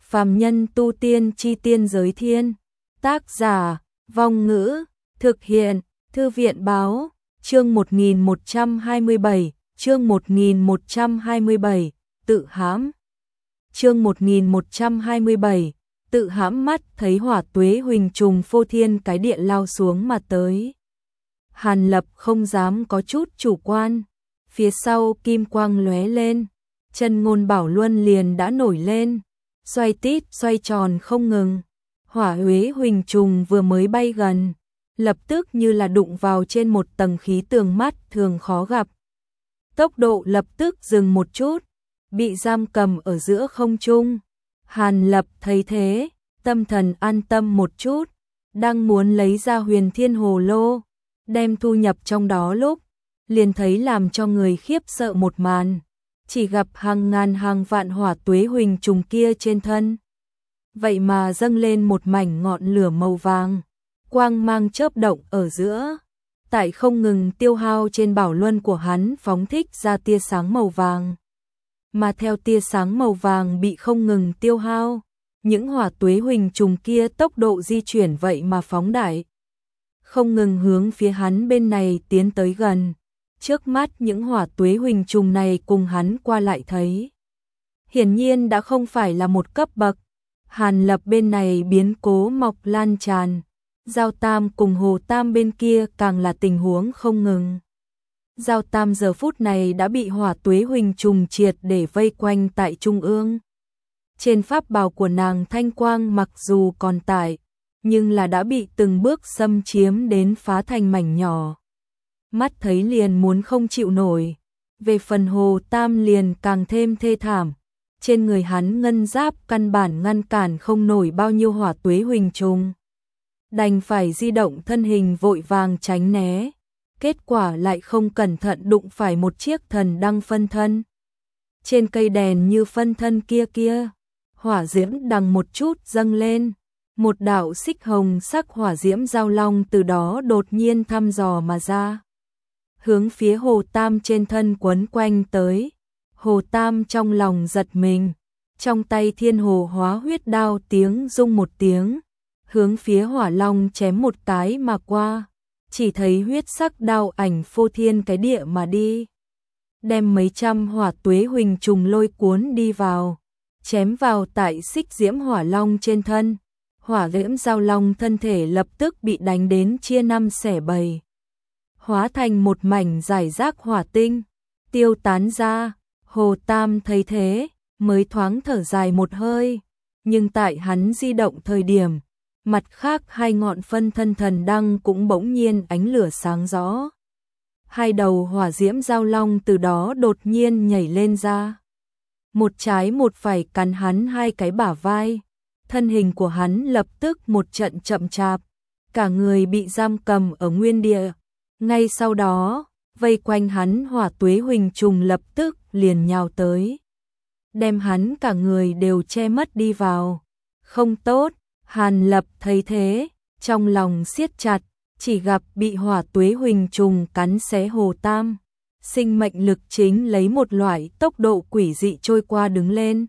Phàm nhân tu tiên chi tiên giới thiên. Tác giả, Vong Ngữ, thực hiện, Thư viện Báo, chương 1127, chương 1127, tự hãm. Chương 1127, tự hãm. Mắt thấy hỏa tuế huỳnh trùng phô thiên cái địa lao xuống mà tới. Hàn Lập không dám có chút chủ quan, phía sau kim quang lóe lên, chân ngôn bảo luân liền đã nổi lên, xoay tít xoay tròn không ngừng. Hỏa uế huỳnh trùng vừa mới bay gần, lập tức như là đụng vào trên một tầng khí tường mắt thường khó gặp. Tốc độ lập tức dừng một chút, bị giam cầm ở giữa không trung. Hàn Lập thấy thế, tâm thần an tâm một chút, đang muốn lấy ra Huyền Thiên Hồ Lô, đem thu nhập trong đó lúc, liền thấy làm cho người khiếp sợ một màn, chỉ gặp hàng ngàn hàng vạn hỏa tuế huỳnh trùng kia trên thân. Vậy mà dâng lên một mảnh ngọn lửa màu vàng, quang mang chớp động ở giữa, tại không ngừng tiêu hao trên bảo luân của hắn phóng thích ra tia sáng màu vàng. Mà theo tia sáng màu vàng bị không ngừng tiêu hao, những hỏa tuế huỳnh trùng kia tốc độ di chuyển vậy mà phóng đại, không ngừng hướng phía hắn bên này tiến tới gần. Trước mắt những hỏa tuế huỳnh trùng này cùng hắn qua lại thấy, hiển nhiên đã không phải là một cấp bậc. Hàn Lập bên này biến cố mọc lan tràn, Giao Tam cùng Hồ Tam bên kia càng là tình huống không ngừng. Giao Tam giờ phút này đã bị hỏa tuế huỳnh trùng triệt để vây quanh tại trung ương. Trên pháp bào của nàng thanh quang mặc dù còn tại, nhưng là đã bị từng bước xâm chiếm đến phá thành mảnh nhỏ. Mắt thấy liền muốn không chịu nổi. Về phần Hồ Tam liền càng thêm thê thảm. Trên người hắn ngân giáp căn bản ngăn cản không nổi bao nhiêu hỏa tuế huỳnh trùng. Đành phải di động thân hình vội vàng tránh né. Kết quả lại không cẩn thận đụng phải một chiếc thần đăng phân thân. Trên cây đèn như phân thân kia, hỏa diễm đằng một chút dâng lên. Một đạo xích hồng sắc hỏa diễm giao long từ đó đột nhiên thăm dò mà ra, hướng phía Hồ Tam trên thân quấn quanh tới. Hồ Tam trong lòng giật mình, trong tay thiên hồ hóa huyết đao tiếng rung một tiếng, hướng phía hỏa long chém một cái mà qua, chỉ thấy huyết sắc đao ảnh phô thiên cái địa mà đi, đem mấy trăm hỏa tuế huỳnh trùng lôi cuốn đi vào, chém vào tại xích diễm hỏa long trên thân. Hỏa diễm giao long thân thể lập tức bị đánh đến chia năm xẻ bảy, hóa thành một mảnh rải rác hỏa tinh, tiêu tán ra. Hồ Tam thấy thế, mới thoáng thở dài một hơi, nhưng tại hắn di động thời điểm, mặt khác hai ngọn phân thân thần đăng cũng bỗng nhiên ánh lửa sáng rõ. Hai đầu hỏa diễm giao long từ đó đột nhiên nhảy lên ra, một trái một phải cắn hắn hai cái bả vai. Thân hình của hắn lập tức một trận chậm chạp, cả người bị giam cầm ở nguyên địa. Ngay sau đó, vây quanh hắn hỏa tuế huỳnh trùng lập tức liền nhào tới, đem hắn cả người đều che mất đi vào. Không tốt, Hàn Lập thấy thế, trong lòng siết chặt, chỉ gặp bị hỏa tuế huỳnh trùng cắn xé Hồ Tam. Sinh mệnh lực chính lấy một loại tốc độ quỷ dị trôi qua đứng lên.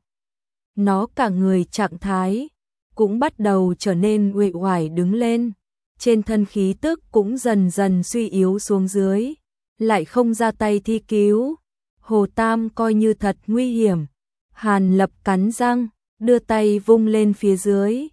Nó cả người trạng thái cũng bắt đầu trở nên uể oải đứng lên, trên thân khí tức cũng dần dần suy yếu xuống dưới, lại không ra tay thi cứu. Hồ Tam coi như thật nguy hiểm. Hàn Lập cắn răng, đưa tay vung lên phía dưới,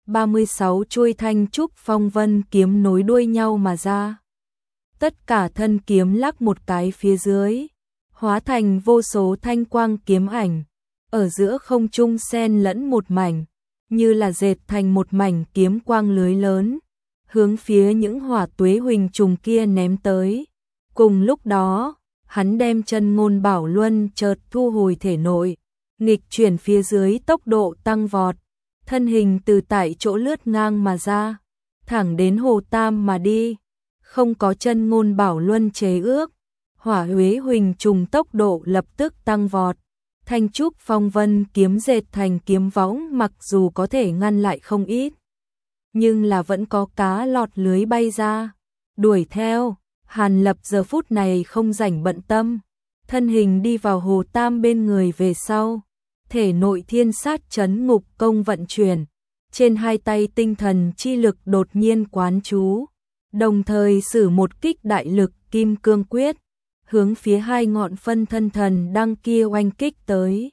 36 chuôi thanh trúc phong vân kiếm nối đuôi nhau mà ra. Tất cả thân kiếm lắc một cái phía dưới, hóa thành vô số thanh quang kiếm ảnh, ở giữa không trung xen lẫn một mảnh, như là dệt thành một mảnh kiếm quang lưới lớn, hướng phía những hỏa tuế huỳnh trùng kia ném tới. Cùng lúc đó, hắn đem chân ngôn bảo luân chợt thu hồi thể nội, nghịch chuyển phía dưới tốc độ tăng vọt, thân hình từ tại chỗ lướt ngang mà ra, thẳng đến Hồ Tam mà đi. Không có chân ngôn bảo luân chế ước, hỏa uế huỳnh trùng tốc độ lập tức tăng vọt. Thanh trúc phong vân kiếm dệt thành kiếm võng mặc dù có thể ngăn lại không ít, nhưng là vẫn có cá lọt lưới bay ra. Đuổi theo, Hàn Lập giờ phút này không rảnh bận tâm, thân hình đi vào Hồ Tam bên người về sau, thể nội thiên sát trấn ngục công vận chuyển, trên hai tay tinh thần chi lực đột nhiên quán chú, đồng thời sử một kích đại lực kim cương quyết, hướng phía hai ngọn phân thân thần đăng kia oanh kích tới.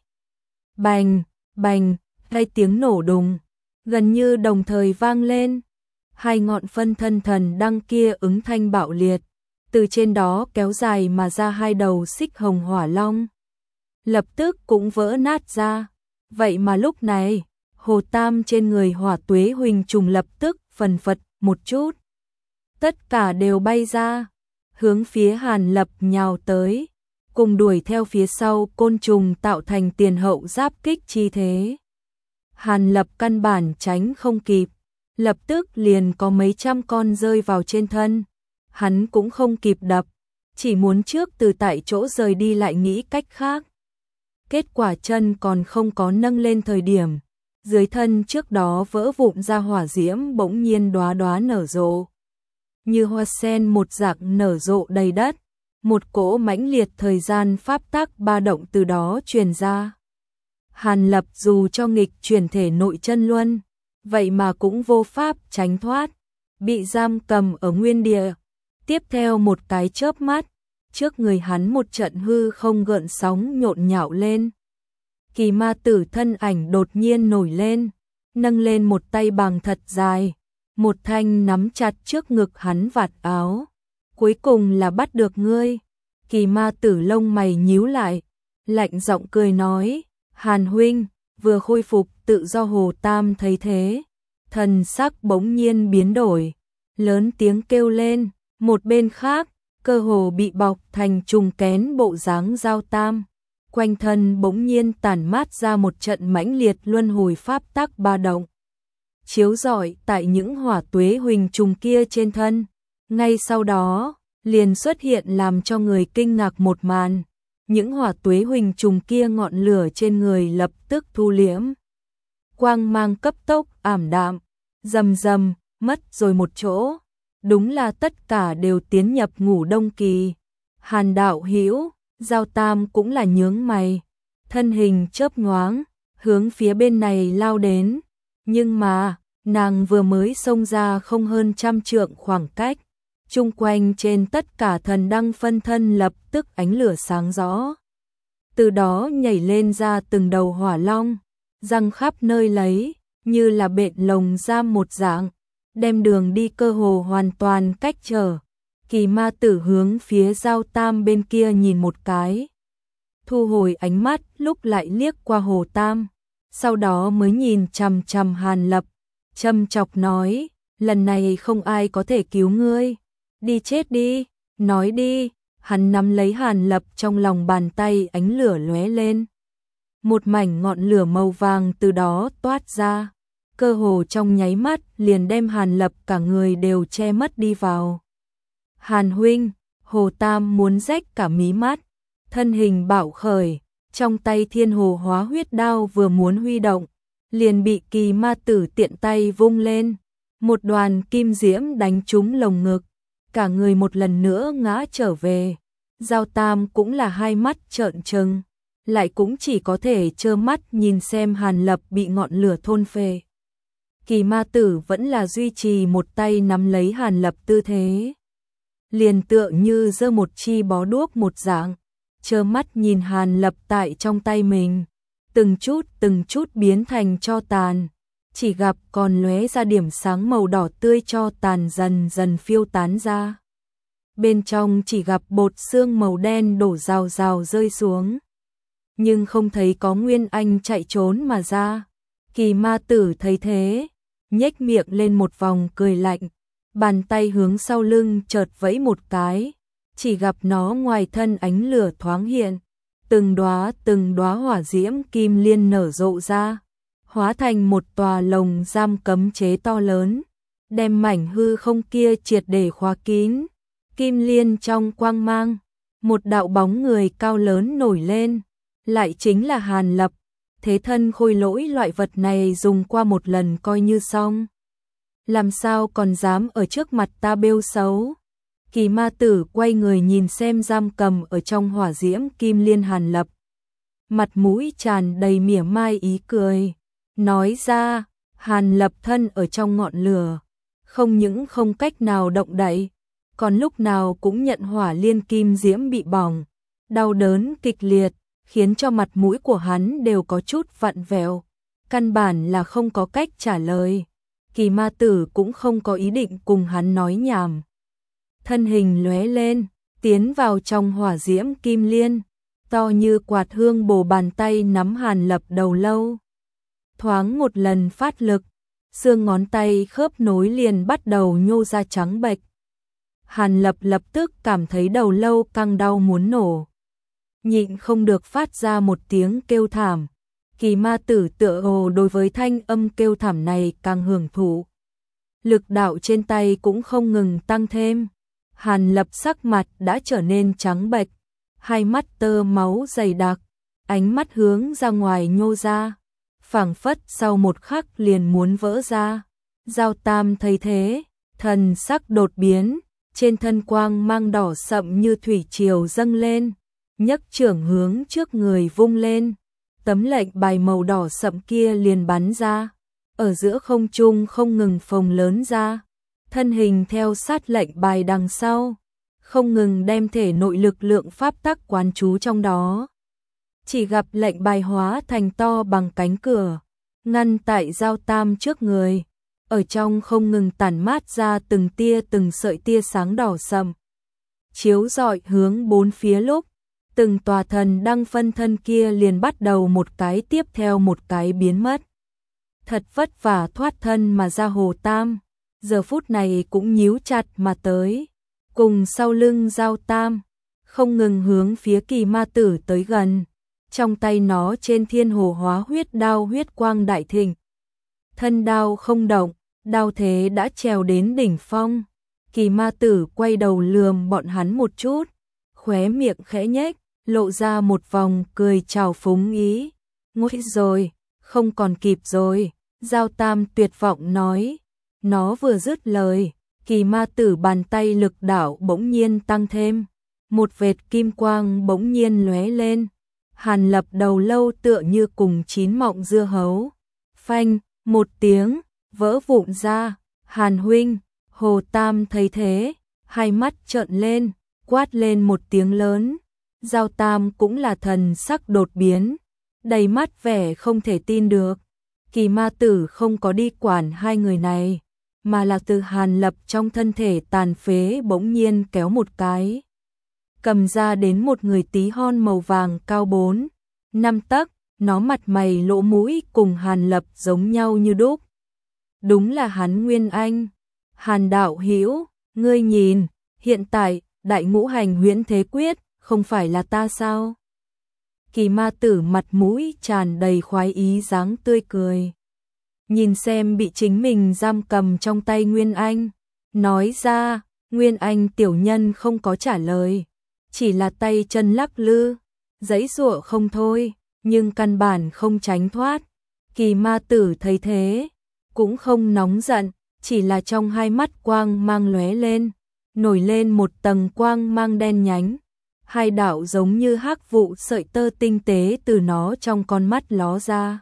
Bành, bành, hai tiếng nổ đùng, gần như đồng thời vang lên. Hai ngọn phân thân thần đăng kia ứng thanh bạo liệt, từ trên đó kéo dài mà ra hai đầu xích hồng hỏa long. Lập tức cũng vỡ nát ra. Vậy mà lúc này, Hồ Tam trên người Hỏa Tuế Huỳnh trùng lập tức phần phật một chút. Tất cả đều bay ra, hướng phía Hàn Lập nhào tới, cùng đuổi theo phía sau côn trùng tạo thành tiền hậu giáp kích chi thế. Hàn Lập căn bản tránh không kịp, lập tức liền có mấy trăm con rơi vào trên thân. Hắn cũng không kịp đập, chỉ muốn trước từ tại chỗ rời đi lại nghĩ cách khác. Kết quả chân còn không có nâng lên thời điểm, dưới thân trước đó vỡ vụn ra hỏa diễm bỗng nhiên đóa đóa nở rộ. Như hoa sen một dạng nở rộ đầy đất, một cỗ mãnh liệt thời gian pháp tắc ba động từ đó truyền ra. Hàn Lập dù cho nghịch chuyển thể nội chân luân, vậy mà cũng vô pháp tránh thoát, bị giam cầm ở nguyên địa. Tiếp theo một cái chớp mắt, trước người hắn một trận hư không gợn sóng nhộn nhạo lên. Kỳ ma tử thân ảnh đột nhiên nổi lên, nâng lên một tay bằng thật dài, một thanh nắm chặt trước ngực hắn vạt áo. Cuối cùng là bắt được ngươi. Kỳ ma tử lông mày nhíu lại, lạnh giọng cười nói, Hàn huynh, vừa khôi phục tự do. Hồ Tam thấy thế, thần sắc bỗng nhiên biến đổi, lớn tiếng kêu lên. Một bên khác, cơ hồ bị bọc thành trùng kén bộ dáng Giao Tam, quanh thân bỗng nhiên tản mát ra một trận mãnh liệt luân hồi pháp tắc ba động, chiếu rọi tại những hỏa tuế huỳnh trùng kia trên thân. Ngay sau đó, liền xuất hiện làm cho người kinh ngạc một màn, những hỏa tuế huỳnh trùng kia ngọn lửa trên người lập tức thu liễm, quang mang cấp tốc ảm đạm, rầm rầm mất rồi một chỗ. Đúng là tất cả đều tiến nhập ngủ đông kỳ. Hàn đạo hữu, Giao Tam cũng là nhướng mày, thân hình chớp nhoáng, hướng phía bên này lao đến. Nhưng mà, nàng vừa mới xông ra không hơn trăm trượng khoảng cách, chung quanh trên tất cả thần đăng phân thân lập tức ánh lửa sáng rõ. Từ đó nhảy lên ra từng đầu hỏa long, răng khắp nơi lấy, như là bện lồng giam một dạng, đem đường đi cơ hồ hoàn toàn cách trở. Kỳ ma tử hướng phía Giao Tam bên kia nhìn một cái, thu hồi ánh mắt, lúc lại liếc qua Hồ Tam, sau đó mới nhìn chằm chằm Hàn Lập, châm chọc nói, lần này không ai có thể cứu ngươi, đi chết đi, nói đi. Hắn nắm lấy Hàn Lập trong lòng bàn tay, ánh lửa lóe lên, một mảnh ngọn lửa màu vàng từ đó toát ra, cơ hồ trong nháy mắt liền đem Hàn Lập cả người đều che mất đi vào. Hàn huynh, Hồ Tam muốn rách cả mí mắt, thân hình bạo khởi, trong tay thiên hồ hóa huyết đao vừa muốn huy động, liền bị kỳ ma tử tiện tay vung lên, một đoàn kim diễm đánh trúng lồng ngực, cả người một lần nữa ngã trở về. Giao Tam cũng là hai mắt trợn trừng, lại cũng chỉ có thể trơ mắt nhìn xem Hàn Lập bị ngọn lửa thôn phệ. Kỳ ma tử vẫn là duy trì một tay nắm lấy Hàn Lập tư thế, liền tựa như giơ một chi bó đuốc một dạng, trơ mắt nhìn Hàn Lập tại trong tay mình, từng chút biến thành tro tàn, chỉ gặp còn lóe ra điểm sáng màu đỏ tươi, tro tàn dần dần phiêu tán ra. Bên trong chỉ gặp bột xương màu đen đổ rào rào rơi xuống, nhưng không thấy có Nguyên Anh chạy trốn mà ra. Kỳ ma tử thấy thế, nhếch miệng lên một vòng cười lạnh, bàn tay hướng sau lưng chợt vẫy một cái, chỉ gặp nó ngoài thân ánh lửa thoáng hiện, từng đóa hỏa diễm kim liên nở rộ ra, hóa thành một tòa lồng giam cấm chế to lớn, đem mảnh hư không kia triệt để khóa kín. Kim liên trong quang mang, một đạo bóng người cao lớn nổi lên, lại chính là Hàn Lập. Thế thân khôi lỗi loại vật này dùng qua một lần coi như xong, làm sao còn dám ở trước mặt ta bêu xấu. Kỳ ma tử quay người nhìn xem giam cầm ở trong hỏa diễm kim liên Hàn Lập, mặt mũi tràn đầy mỉa mai ý cười, nói ra, Hàn Lập thân ở trong ngọn lửa, không những không cách nào động đậy, còn lúc nào cũng nhận hỏa liên kim diễm bị bỏng, đau đớn kịch liệt, khiến cho mặt mũi của hắn đều có chút vặn vẹo, căn bản là không có cách trả lời. Kỳ ma tử cũng không có ý định cùng hắn nói nhảm. Thân hình lóe lên, tiến vào trong hỏa diễm kim liên, to như quạt hương bổ bàn tay nắm Hàn Lập đầu lâu. Thoáng một lần phát lực, xương ngón tay khớp nối liền bắt đầu nhô ra trắng bệch. Hàn Lập lập tức cảm thấy đầu lâu căng đau muốn nổ. Nhịn không được phát ra một tiếng kêu thảm. Kỳ ma tử tựa hồ đối với thanh âm kêu thảm này càng hưởng thụ. Lực đạo trên tay cũng không ngừng tăng thêm. Hàn Lập sắc mặt đã trở nên trắng bệch, hai mắt tơ máu dày đặc, ánh mắt hướng ra ngoài nhô ra, phảng phất sau một khắc liền muốn vỡ ra. Giao Tam thấy thế, thần sắc đột biến, trên thân quang mang đỏ sậm như thủy triều dâng lên, nhấc trưởng hướng trước người vung lên, tấm lệnh bài màu đỏ sậm kia liền bắn ra, ở giữa không trung không ngừng phồng lớn ra, thân hình theo sát lệnh bài đằng sau, không ngừng đem thể nội lực lượng pháp tắc quán trú trong đó. Chỉ gặp lệnh bài hóa thành to bằng cánh cửa, ngăn tại Giao Tam trước người, ở trong không ngừng tản mát ra từng tia từng sợi tia sáng đỏ sậm, chiếu rọi hướng bốn phía lúc, từng tòa thần đăng phân thân kia liền bắt đầu một cái tiếp theo một cái biến mất. Thật vất vả thoát thân mà ra Hồ Tam, giờ phút này cũng nhíu chặt mà tới, cùng sau lưng Giao Tam, không ngừng hướng phía Kỳ ma tử tới gần, trong tay nó trên thiên hồ hóa huyết đao huyết quang đại thịnh. Thân đao không động, đao thế đã trèo đến đỉnh phong. Kỳ ma tử quay đầu lườm bọn hắn một chút, khóe miệng khẽ nhếch, lộ ra một vòng cười trào phúng ý. Nguy rồi, không còn kịp rồi, Giao Tam tuyệt vọng nói. Nó vừa dứt lời, Kỳ ma tử bàn tay lực đạo bỗng nhiên tăng thêm, một vệt kim quang bỗng nhiên lóe lên. Hàn Lập đầu lâu tựa như cùng chín mọng dưa hấu, phanh, một tiếng, vỡ vụn ra. Hàn huynh, Hồ Tam thấy thế, hai mắt trợn lên, quát lên một tiếng lớn. Giao Tam cũng là thần sắc đột biến, đầy mắt vẻ không thể tin được. Kỳ ma tử không có đi quản hai người này, mà là từ Hàn Lập trong thân thể tàn phế bỗng nhiên kéo một cái, cầm ra đến một người tí hon màu vàng cao 4-5 tấc, nó mặt mày lỗ mũi cùng Hàn Lập giống nhau như đúc. Đúng là hắn Nguyên Anh. Hàn đạo hữu, ngươi nhìn, hiện tại, đại ngũ hành huyễn thế quyết, không phải là ta sao? Kỳ ma tử mặt mũi tràn đầy khoái ý dáng tươi cười. Nhìn xem bị chính mình giam cầm trong tay Nguyên Anh, nói ra, Nguyên Anh tiểu nhân không có trả lời, chỉ là tay chân lắc lư, giãy giụa không thôi, nhưng căn bản không tránh thoát. Kỳ ma tử thấy thế, cũng không nóng giận, chỉ là trong hai mắt quang mang lóe lên, nổi lên một tầng quang mang đen nhánh. Hai đạo giống như hắc vụ sợi tơ tinh tế từ nó trong con mắt ló ra,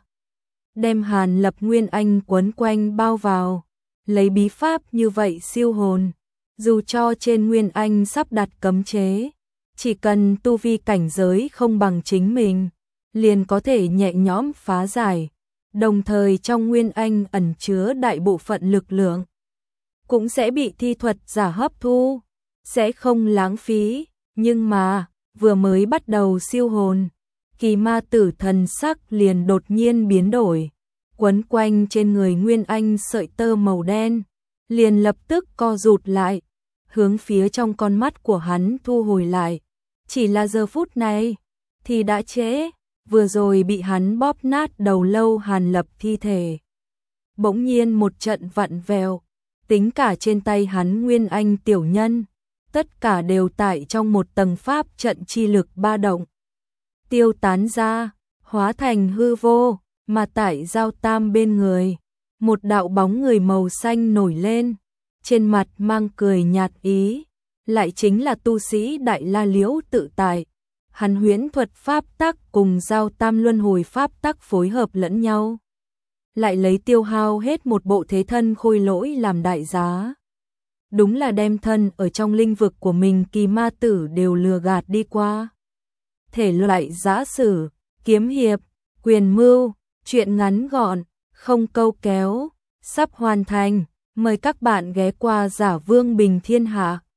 đem Hàn Lập Nguyên Anh quấn quanh bao vào, lấy bí pháp như vậy siêu hồn, dù cho trên Nguyên Anh sắp đặt cấm chế, chỉ cần tu vi cảnh giới không bằng chính mình, liền có thể nhẹ nhõm phá giải, đồng thời trong Nguyên Anh ẩn chứa đại bộ phận lực lượng, cũng sẽ bị thi thuật giả hấp thu, sẽ không lãng phí. Nhưng mà, vừa mới bắt đầu siêu hồn, Kỳ ma tử thần sắc liền đột nhiên biến đổi, quấn quanh trên người Nguyên Anh sợi tơ màu đen, liền lập tức co rụt lại, hướng phía trong con mắt của hắn thu hồi lại. Chỉ là giờ phút này, thì đã trễ, vừa rồi bị hắn bóp nát đầu lâu Hàn Lập thi thể. Bỗng nhiên một trận vặn vẹo, tính cả trên tay hắn Nguyên Anh tiểu nhân, tất cả đều tại trong một tầng pháp trận chi lực ba động, tiêu tán ra, hóa thành hư vô, mà tại Giao Tam bên người, một đạo bóng người màu xanh nổi lên, trên mặt mang cười nhạt ý, lại chính là tu sĩ Đại La Liễu tự tại. hắn huyễn thuật pháp tắc cùng giao tam luân hồi pháp tắc phối hợp lẫn nhau, lại lấy tiêu hao hết một bộ thế thân khôi lỗi làm đại giá. Đúng là đem thân ở trong linh vực của mình kỳ ma tử đều lừa gạt đi qua. Thể loại giã sử, kiếm hiệp, quyền mưu, truyện ngắn gọn, không câu kéo, sắp hoàn thành. Mời các bạn ghé qua Giả Vương Bình Thiên Hạ.